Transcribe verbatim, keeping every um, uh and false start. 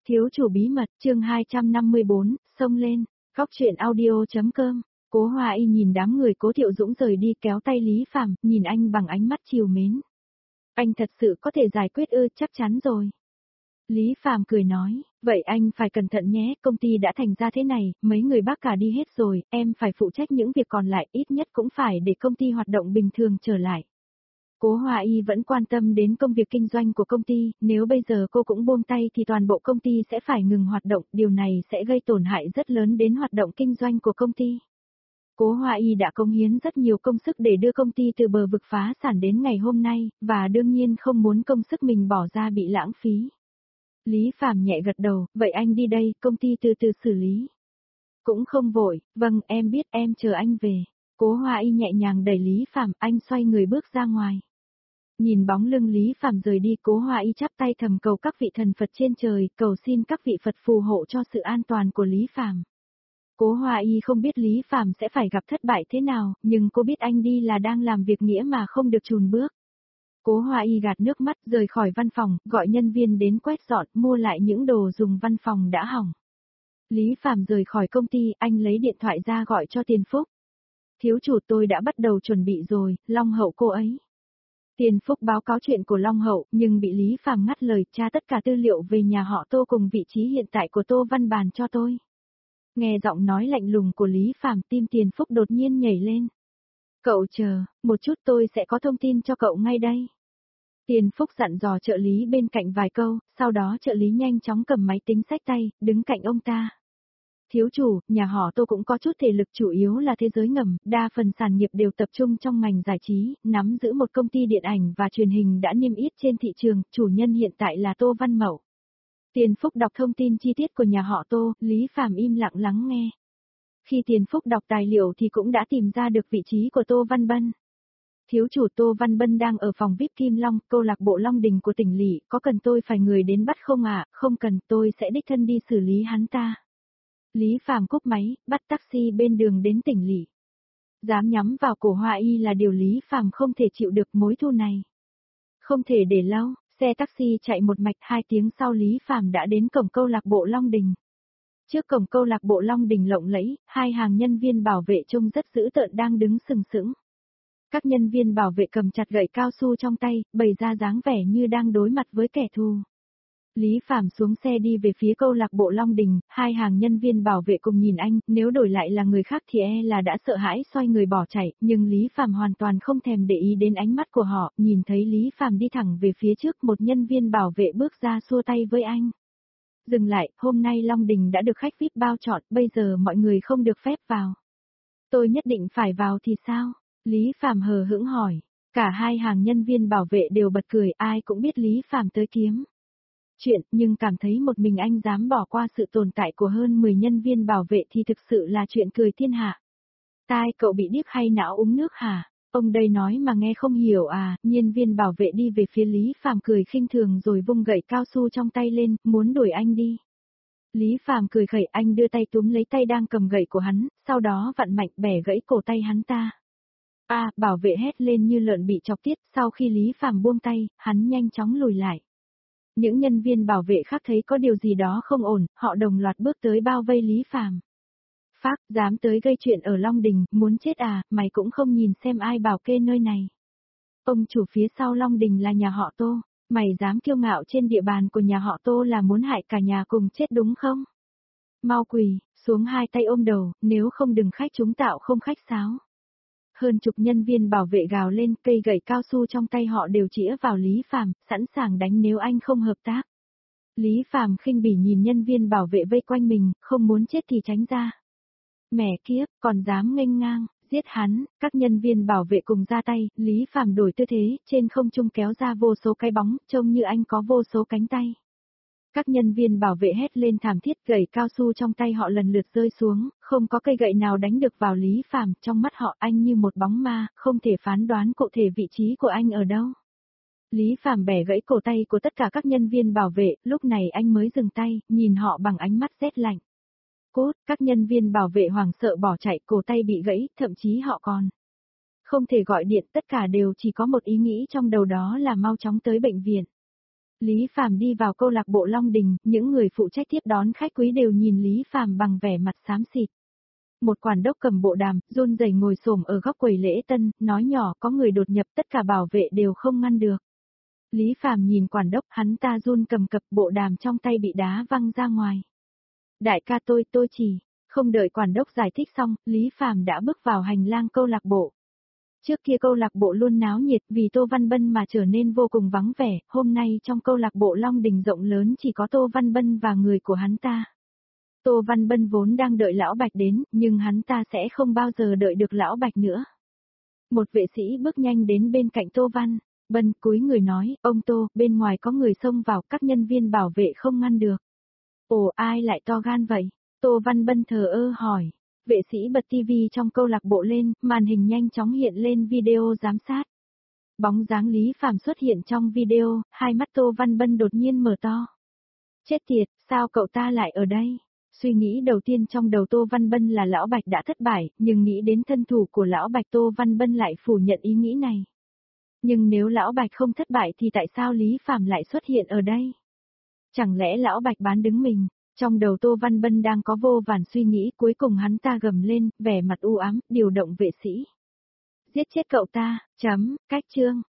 Thiếu chủ bí mật, chương hai trăm năm mươi bốn, xông lên, góc truyện audio.com. Cố Hoa Y nhìn đám người Cố Thiệu Dũng rời đi kéo tay Lý Phàm, nhìn anh bằng ánh mắt trìu mến. Anh thật sự có thể giải quyết ư? Chắc chắn rồi. Lý Phàm cười nói, vậy anh phải cẩn thận nhé, công ty đã thành ra thế này, mấy người bác cả đi hết rồi, em phải phụ trách những việc còn lại, ít nhất cũng phải để công ty hoạt động bình thường trở lại. Cố Hoa Y vẫn quan tâm đến công việc kinh doanh của công ty, nếu bây giờ cô cũng buông tay thì toàn bộ công ty sẽ phải ngừng hoạt động, điều này sẽ gây tổn hại rất lớn đến hoạt động kinh doanh của công ty. Cố Hoa Y đã cống hiến rất nhiều công sức để đưa công ty từ bờ vực phá sản đến ngày hôm nay, và đương nhiên không muốn công sức mình bỏ ra bị lãng phí. Lý Phàm nhẹ gật đầu, vậy anh đi đây, công ty từ từ xử lý. Cũng không vội, vâng em biết, em chờ anh về. Cố Hoa Y nhẹ nhàng đẩy Lý Phàm, anh xoay người bước ra ngoài. Nhìn bóng lưng Lý Phàm rời đi, Cố Hoa Y chắp tay thầm cầu các vị thần Phật trên trời, cầu xin các vị Phật phù hộ cho sự an toàn của Lý Phàm. Cố Hoa Y không biết Lý Phàm sẽ phải gặp thất bại thế nào, nhưng cô biết anh đi là đang làm việc nghĩa mà không được chùn bước. Cố Hoa Y gạt nước mắt rời khỏi văn phòng, gọi nhân viên đến quét dọn, mua lại những đồ dùng văn phòng đã hỏng. Lý Phàm rời khỏi công ty, anh lấy điện thoại ra gọi cho Tiền Phúc. Thiếu chủ, tôi đã bắt đầu chuẩn bị rồi, Long Hậu cô ấy. Tiền Phúc báo cáo chuyện của Long Hậu, nhưng bị Lý Phàm ngắt lời, tra tất cả tư liệu về nhà họ Tô cùng vị trí hiện tại của Tô Văn Bàn cho tôi. Nghe giọng nói lạnh lùng của Lý Phàm, tim Tiền Phúc đột nhiên nhảy lên. Cậu chờ, một chút tôi sẽ có thông tin cho cậu ngay đây. Tiền Phúc dặn dò trợ lý bên cạnh vài câu, sau đó trợ lý nhanh chóng cầm máy tính xách tay, đứng cạnh ông ta. Thiếu chủ, nhà họ Tô cũng có chút thể lực, chủ yếu là thế giới ngầm, đa phần sản nghiệp đều tập trung trong ngành giải trí, nắm giữ một công ty điện ảnh và truyền hình đã niêm yết trên thị trường, chủ nhân hiện tại là Tô Văn Mậu. Tiền Phúc đọc thông tin chi tiết của nhà họ Tô, Lý Phàm im lặng lắng nghe. Khi Tiền Phúc đọc tài liệu thì cũng đã tìm ra được vị trí của Tô Văn Bân. Thiếu chủ, Tô Văn Bân đang ở phòng vi ai pi Kim Long, câu lạc bộ Long Đình của tỉnh lỵ, có cần tôi phải người đến bắt không ạ? À? Không cần, tôi sẽ đích thân đi xử lý hắn ta. Lý Phàm cúp máy, bắt taxi bên đường đến tỉnh lỵ. Dám nhắm vào cổ Hoa Y là điều Lý Phàm không thể chịu được, mối thù này. Không thể để lâu, xe taxi chạy một mạch, hai tiếng sau Lý Phàm đã đến cổng câu lạc bộ Long Đình. Trước cổng câu lạc bộ Long Đình lộng lẫy, hai hàng nhân viên bảo vệ trông rất dữ tợn đang đứng sừng sững. Các nhân viên bảo vệ cầm chặt gậy cao su trong tay, bày ra dáng vẻ như đang đối mặt với kẻ thù. Lý Phàm xuống xe đi về phía câu lạc bộ Long Đình, hai hàng nhân viên bảo vệ cùng nhìn anh, nếu đổi lại là người khác thì e là đã sợ hãi xoay người bỏ chạy, nhưng Lý Phàm hoàn toàn không thèm để ý đến ánh mắt của họ, nhìn thấy Lý Phàm đi thẳng về phía trước, một nhân viên bảo vệ bước ra xua tay với anh. Dừng lại, hôm nay Long Đình đã được khách vi ai pi bao chọn, bây giờ mọi người không được phép vào. Tôi nhất định phải vào thì sao? Lý Phàm hờ hững hỏi. Cả hai hàng nhân viên bảo vệ đều bật cười, ai cũng biết Lý Phàm tới kiếm chuyện, nhưng cảm thấy một mình anh dám bỏ qua sự tồn tại của hơn mười nhân viên bảo vệ thì thực sự là chuyện cười thiên hạ. Tai cậu bị điếc hay não uống nước hả? Ông đây nói mà nghe không hiểu à? Nhân viên bảo vệ đi về phía Lý Phàm cười khinh thường rồi vung gậy cao su trong tay lên, muốn đuổi anh đi. Lý Phàm cười khẩy, anh đưa tay túm lấy tay đang cầm gậy của hắn, sau đó vặn mạnh bẻ gãy cổ tay hắn ta. A, à, bảo vệ hét lên như lợn bị chọc tiết, sau khi Lý Phàm buông tay, hắn nhanh chóng lùi lại. Những nhân viên bảo vệ khác thấy có điều gì đó không ổn, họ đồng loạt bước tới bao vây Lý Phàm. Phác, dám tới gây chuyện ở Long Đình, muốn chết à, mày cũng không nhìn xem ai bảo kê nơi này. Ông chủ phía sau Long Đình là nhà họ Tô, mày dám kiêu ngạo trên địa bàn của nhà họ Tô là muốn hại cả nhà cùng chết đúng không? Mau quỳ, xuống hai tay ôm đầu, nếu không đừng khách chúng tạo không khách sáo. Hơn chục nhân viên bảo vệ gào lên, cây gậy cao su trong tay họ đều chĩa vào Lý Phàm, sẵn sàng đánh nếu anh không hợp tác. Lý Phàm khinh bỉ nhìn nhân viên bảo vệ vây quanh mình, không muốn chết thì tránh ra. Mẹ kiếp, còn dám nghênh ngang, giết hắn, các nhân viên bảo vệ cùng ra tay, Lý Phàm đổi tư thế, trên không trung kéo ra vô số cái bóng, trông như anh có vô số cánh tay. Các nhân viên bảo vệ hét lên thảm thiết, gậy cao su trong tay họ lần lượt rơi xuống, không có cây gậy nào đánh được vào Lý Phàm, trong mắt họ anh như một bóng ma, không thể phán đoán cụ thể vị trí của anh ở đâu. Lý Phàm bẻ gãy cổ tay của tất cả các nhân viên bảo vệ, lúc này anh mới dừng tay, nhìn họ bằng ánh mắt rét lạnh. Cốt, các nhân viên bảo vệ hoảng sợ bỏ chạy, cổ tay bị gãy, thậm chí họ còn không thể gọi điện, tất cả đều chỉ có một ý nghĩ trong đầu đó là mau chóng tới bệnh viện. Lý Phàm đi vào câu lạc bộ Long Đình, những người phụ trách tiếp đón khách quý đều nhìn Lý Phàm bằng vẻ mặt xám xịt. Một quản đốc cầm bộ đàm, run rẩy ngồi xổm ở góc quầy lễ tân, nói nhỏ có người đột nhập, tất cả bảo vệ đều không ngăn được. Lý Phàm nhìn quản đốc, hắn ta run cầm cập, bộ đàm trong tay bị đá văng ra ngoài. Đại ca tôi, tôi chỉ, không đợi quản đốc giải thích xong, Lý Phàm đã bước vào hành lang câu lạc bộ. Trước kia câu lạc bộ luôn náo nhiệt vì Tô Văn Bân mà trở nên vô cùng vắng vẻ, hôm nay trong câu lạc bộ Long Đình rộng lớn chỉ có Tô Văn Bân và người của hắn ta. Tô Văn Bân vốn đang đợi Lão Bạch đến, nhưng hắn ta sẽ không bao giờ đợi được Lão Bạch nữa. Một vệ sĩ bước nhanh đến bên cạnh Tô Văn Bân, cúi người nói, ông Tô, bên ngoài có người xông vào, các nhân viên bảo vệ không ngăn được. Ồ, ai lại to gan vậy? Tô Văn Bân thờ ơ hỏi. Vệ sĩ bật tivi trong câu lạc bộ lên, màn hình nhanh chóng hiện lên video giám sát. Bóng dáng Lý Phàm xuất hiện trong video, hai mắt Tô Văn Bân đột nhiên mở to. Chết tiệt, sao cậu ta lại ở đây? Suy nghĩ đầu tiên trong đầu Tô Văn Bân là Lão Bạch đã thất bại, nhưng nghĩ đến thân thủ của Lão Bạch Tô Văn Bân lại phủ nhận ý nghĩ này. Nhưng nếu Lão Bạch không thất bại thì tại sao Lý Phàm lại xuất hiện ở đây? Chẳng lẽ Lão Bạch bán đứng mình? Trong đầu Tô Văn Bân đang có vô vàn suy nghĩ, cuối cùng hắn ta gầm lên, vẻ mặt u ám, điều động vệ sĩ. Giết chết cậu ta, chấm, cách chương.